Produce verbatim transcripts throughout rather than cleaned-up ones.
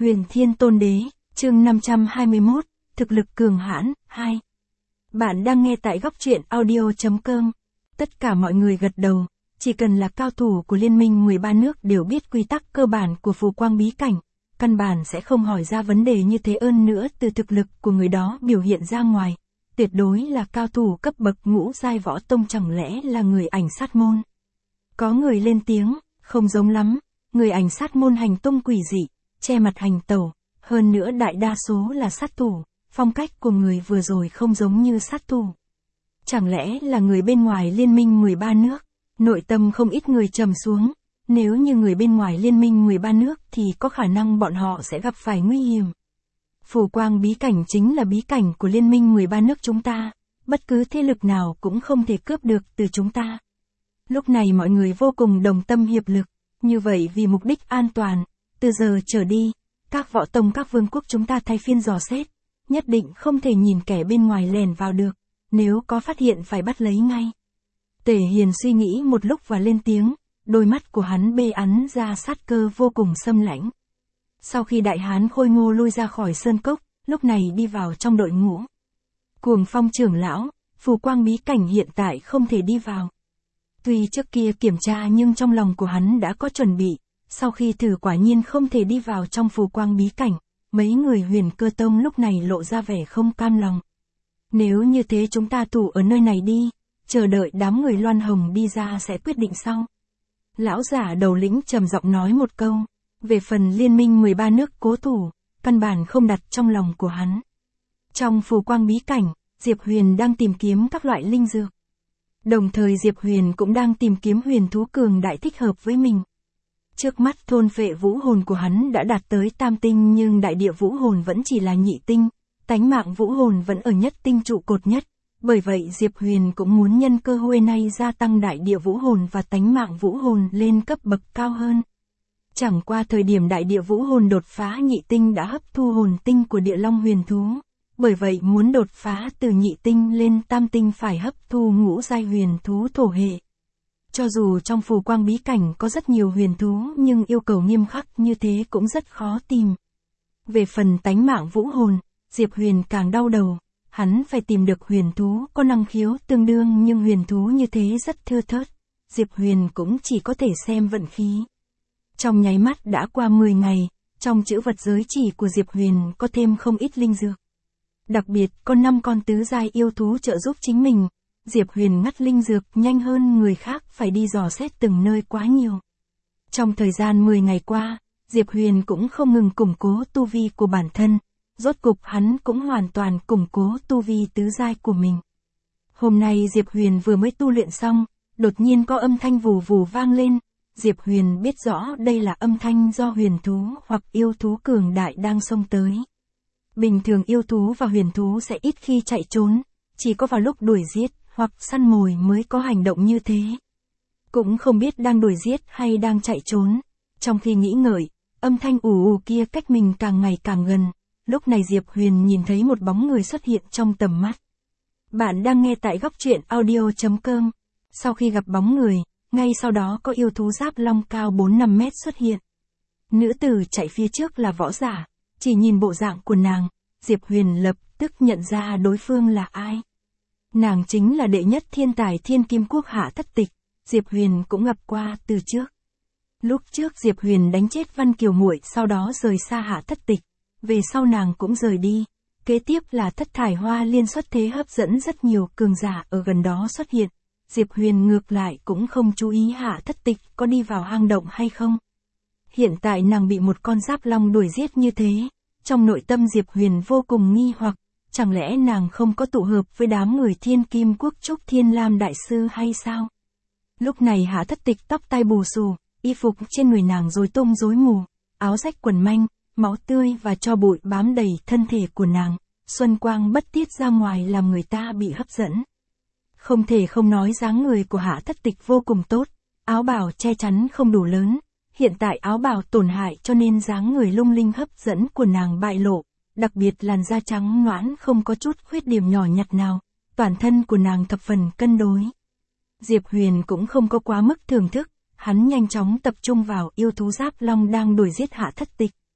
Huyền Thiên Tôn Đế, chương năm trăm hai mươi mốt, thực lực cường hãn, hai. Bạn đang nghe tại góc truyện audio chấm com. Tất cả mọi người gật đầu, chỉ cần là cao thủ của Liên minh mười ba nước đều biết quy tắc cơ bản của phù quang bí cảnh, căn bản sẽ không hỏi ra vấn đề như thế, ơn nữa từ thực lực của người đó biểu hiện ra ngoài. Tuyệt đối là cao thủ cấp bậc ngũ giai võ tông, chẳng lẽ là người ảnh sát môn. Có người lên tiếng, không giống lắm, người ảnh sát môn hành tung quỷ dị, che mặt hành tẩu, hơn nữa đại đa số là sát thủ, phong cách của người vừa rồi không giống như sát thủ. Chẳng lẽ là người bên ngoài Liên minh mười ba nước, nội tâm không ít người trầm xuống, nếu như người bên ngoài Liên minh mười ba nước thì có khả năng bọn họ sẽ gặp phải nguy hiểm. Phù quang bí cảnh chính là bí cảnh của Liên minh mười ba nước chúng ta, bất cứ thế lực nào cũng không thể cướp được từ chúng ta. Lúc này mọi người vô cùng đồng tâm hiệp lực, như vậy vì mục đích an toàn, từ giờ trở đi, các võ tông các vương quốc chúng ta thay phiên dò xét, nhất định không thể nhìn kẻ bên ngoài lèn vào được, nếu có phát hiện phải bắt lấy ngay. Tể Hiền suy nghĩ một lúc và lên tiếng, đôi mắt của hắn bê ắn ra sát cơ vô cùng xâm lãnh. Sau khi đại hán khôi ngô lui ra khỏi sơn cốc, lúc này đi vào trong đội ngũ. Cuồng Phong trưởng lão, phù quang bí cảnh hiện tại không thể đi vào. Tuy trước kia kiểm tra nhưng trong lòng của hắn đã có chuẩn bị, sau khi thử quả nhiên không thể đi vào trong phù quang bí cảnh, mấy người Huyền Cơ Tông lúc này lộ ra vẻ không cam lòng. Nếu như thế chúng ta tụ ở nơi này đi, chờ đợi đám người Loan Hồng đi ra sẽ quyết định sau. Lão giả đầu lĩnh trầm giọng nói một câu, về phần Liên minh mười ba nước cố thủ, căn bản không đặt trong lòng của hắn. Trong phù quang bí cảnh, Diệp Huyền đang tìm kiếm các loại linh dược. Đồng thời Diệp Huyền cũng đang tìm kiếm huyền thú cường đại thích hợp với mình. Trước mắt thôn phệ vũ hồn của hắn đã đạt tới tam tinh, nhưng đại địa vũ hồn vẫn chỉ là nhị tinh, tánh mạng vũ hồn vẫn ở nhất tinh trụ cột nhất. Bởi vậy Diệp Huyền cũng muốn nhân cơ hội này gia tăng đại địa vũ hồn và tánh mạng vũ hồn lên cấp bậc cao hơn. Chẳng qua thời điểm đại địa vũ hồn đột phá nhị tinh đã hấp thu hồn tinh của địa long huyền thú. Bởi vậy muốn đột phá từ nhị tinh lên tam tinh phải hấp thu ngũ giai huyền thú thổ hệ. Cho dù trong phù quang bí cảnh có rất nhiều huyền thú nhưng yêu cầu nghiêm khắc như thế cũng rất khó tìm. Về phần tánh mạng vũ hồn, Diệp Huyền càng đau đầu, hắn phải tìm được huyền thú có năng khiếu tương đương nhưng huyền thú như thế rất thưa thớt. Diệp Huyền cũng chỉ có thể xem vận khí. Trong nháy mắt đã qua mười ngày, trong chữ vật giới chỉ của Diệp Huyền có thêm không ít linh dược. Đặc biệt có năm con tứ giai yêu thú trợ giúp chính mình, Diệp Huyền ngắt linh dược nhanh hơn người khác phải đi dò xét từng nơi quá nhiều. Trong thời gian mười ngày qua, Diệp Huyền cũng không ngừng củng cố tu vi của bản thân, rốt cục hắn cũng hoàn toàn củng cố tu vi tứ giai của mình. Hôm nay Diệp Huyền vừa mới tu luyện xong, đột nhiên có âm thanh vù vù vang lên, Diệp Huyền biết rõ đây là âm thanh do huyền thú hoặc yêu thú cường đại đang xông tới. Bình thường yêu thú và huyền thú sẽ ít khi chạy trốn, chỉ có vào lúc đuổi giết hoặc săn mồi mới có hành động như thế. Cũng không biết đang đuổi giết hay đang chạy trốn. Trong khi nghĩ ngợi, âm thanh ù ù kia cách mình càng ngày càng gần. Lúc này Diệp Huyền nhìn thấy một bóng người xuất hiện trong tầm mắt. Bạn đang nghe tại góc truyện audio chấm com. Sau khi gặp bóng người, ngay sau đó có yêu thú giáp long cao bốn năm mét xuất hiện. Nữ tử chạy phía trước là võ giả. Chỉ nhìn bộ dạng của nàng, Diệp Huyền lập tức nhận ra đối phương là ai. Nàng chính là đệ nhất thiên tài Thiên Kim Quốc Hạ Thất Tịch, Diệp Huyền cũng gặp qua từ trước. Lúc trước Diệp Huyền đánh chết Văn Kiều muội, sau đó rời xa Hạ Thất Tịch, về sau nàng cũng rời đi. Kế tiếp là Thất Thải Hoa Liên xuất thế hấp dẫn rất nhiều cường giả ở gần đó xuất hiện. Diệp Huyền ngược lại cũng không chú ý Hạ Thất Tịch có đi vào hang động hay không. Hiện tại nàng bị một con giáp long đuổi giết như thế, trong nội tâm Diệp Huyền vô cùng nghi hoặc, chẳng lẽ nàng không có tụ hợp với đám người Thiên Kim Quốc Trúc Thiên Lam Đại Sư hay sao? Lúc này Hạ Thất Tịch tóc tai bù xù, y phục trên người nàng rối tung rối mù, áo rách quần manh, máu tươi và tro bụi bám đầy thân thể của nàng, xuân quang bất tiết ra ngoài làm người ta bị hấp dẫn. Không thể không nói dáng người của Hạ Thất Tịch vô cùng tốt, áo bào che chắn không đủ lớn. Hiện tại áo bào tổn hại cho nên dáng người lung linh hấp dẫn của nàng bại lộ, đặc biệt làn da trắng nõn không có chút khuyết điểm nhỏ nhặt nào, toàn thân của nàng thập phần cân đối. Diệp Huyền cũng không có quá mức thưởng thức, hắn nhanh chóng tập trung vào yêu thú giáp long đang đuổi giết Hạ Thất Tịch.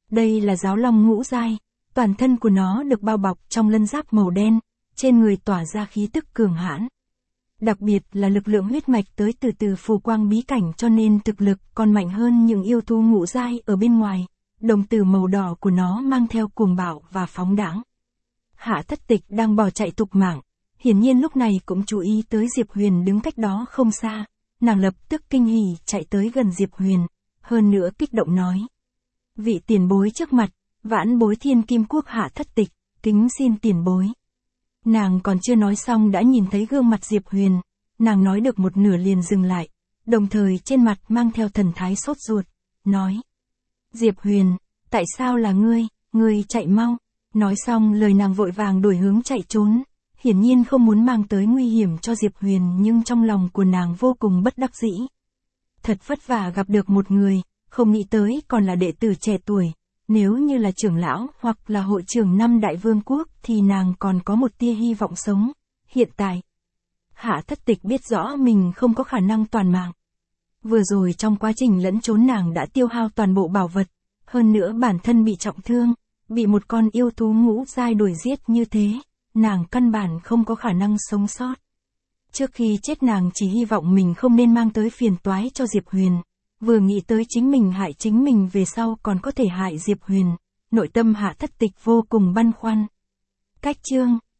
Đây là giáo long ngũ giai, toàn thân của nó được bao bọc trong lân giáp màu đen, trên người tỏa ra khí tức cường hãn. Đặc biệt là lực lượng huyết mạch tới từ từ phù quang bí cảnh cho nên thực lực còn mạnh hơn những yêu thú ngũ giai ở bên ngoài. Đồng tử màu đỏ của nó mang theo cuồng bạo và phóng đãng. Hạ Thất Tịch đang bỏ chạy tục mạng, hiển nhiên lúc này cũng chú ý tới Diệp Huyền đứng cách đó không xa. Nàng lập tức kinh hỉ chạy tới gần Diệp Huyền, hơn nữa kích động nói. Vị tiền bối trước mặt, vãn bối Thiên Kim Quốc Hạ Thất Tịch, kính xin tiền bối. Nàng còn chưa nói xong đã nhìn thấy gương mặt Diệp Huyền, nàng nói được một nửa liền dừng lại, đồng thời trên mặt mang theo thần thái sốt ruột, nói. Diệp Huyền, tại sao là ngươi, ngươi chạy mau. Nói xong lời nàng vội vàng đổi hướng chạy trốn, hiển nhiên không muốn mang tới nguy hiểm cho Diệp Huyền nhưng trong lòng của nàng vô cùng bất đắc dĩ. Thật vất vả gặp được một người, không nghĩ tới còn là đệ tử trẻ tuổi, nếu như là trưởng lão hoặc là hội trưởng năm đại vương quốc thì nàng còn có một tia hy vọng sống. Hiện tại, Hạ Thất Tịch biết rõ mình không có khả năng toàn mạng. Vừa rồi trong quá trình lẫn trốn nàng đã tiêu hao toàn bộ bảo vật, hơn nữa bản thân bị trọng thương, bị một con yêu thú ngũ giai đuổi giết như thế, nàng căn bản không có khả năng sống sót. Trước khi chết nàng chỉ hy vọng mình không nên mang tới phiền toái cho Diệp Huyền, vừa nghĩ tới chính mình hại chính mình về sau còn có thể hại Diệp Huyền, nội tâm Hạ Thất Tịch vô cùng băn khoăn. Cách chương